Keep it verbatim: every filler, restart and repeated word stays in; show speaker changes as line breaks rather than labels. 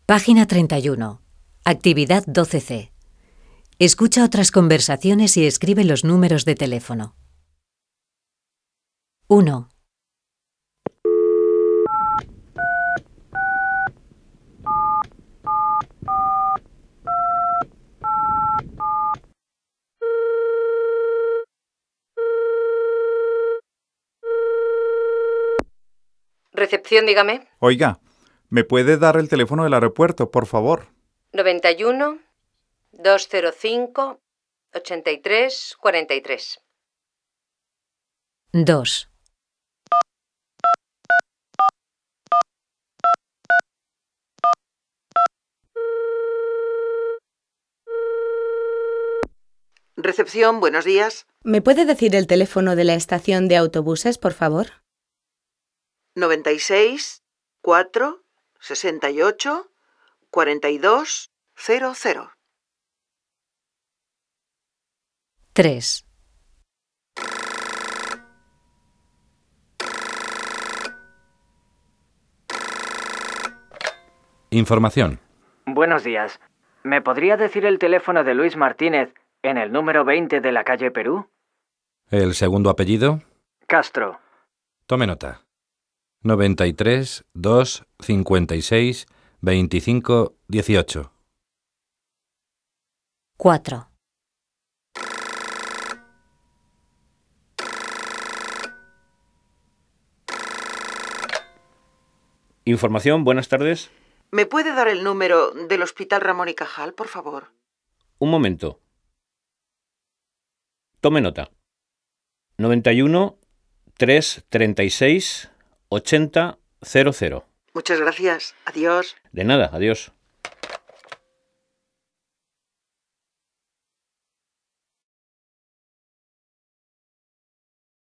Página treinta y uno. Actividad doce ce. Escucha otras conversaciones y escribe los números de teléfono. uno.
Recepción, dígame.
Oiga, ¿me puede dar el teléfono del aeropuerto, por favor?
noventa y uno, doscientos cinco, ochenta y tres, cuarenta y tres.
dos.
Recepción, buenos días.
¿Me puede decir el teléfono de la estación de autobuses, por favor?
noventa y seis, cuatro, sesenta y ocho, cuarenta y dos, cero cero.
tres.
Información.
Buenos días. ¿Me podría decir el teléfono de Luis Martínez en el número veinte de la calle Perú?
¿El segundo apellido?
Castro.
Tome nota. noventa y tres, dos, cincuenta y seis, veinticinco, dieciocho.
cuatro.
Información, buenas tardes.
¿Me puede dar el número del Hospital Ramón y Cajal, por favor?
Un momento. Tome nota. noventa y uno, trescientos treinta y seis, ochenta, cero cero.
Muchas gracias. Adiós.
De nada, adiós.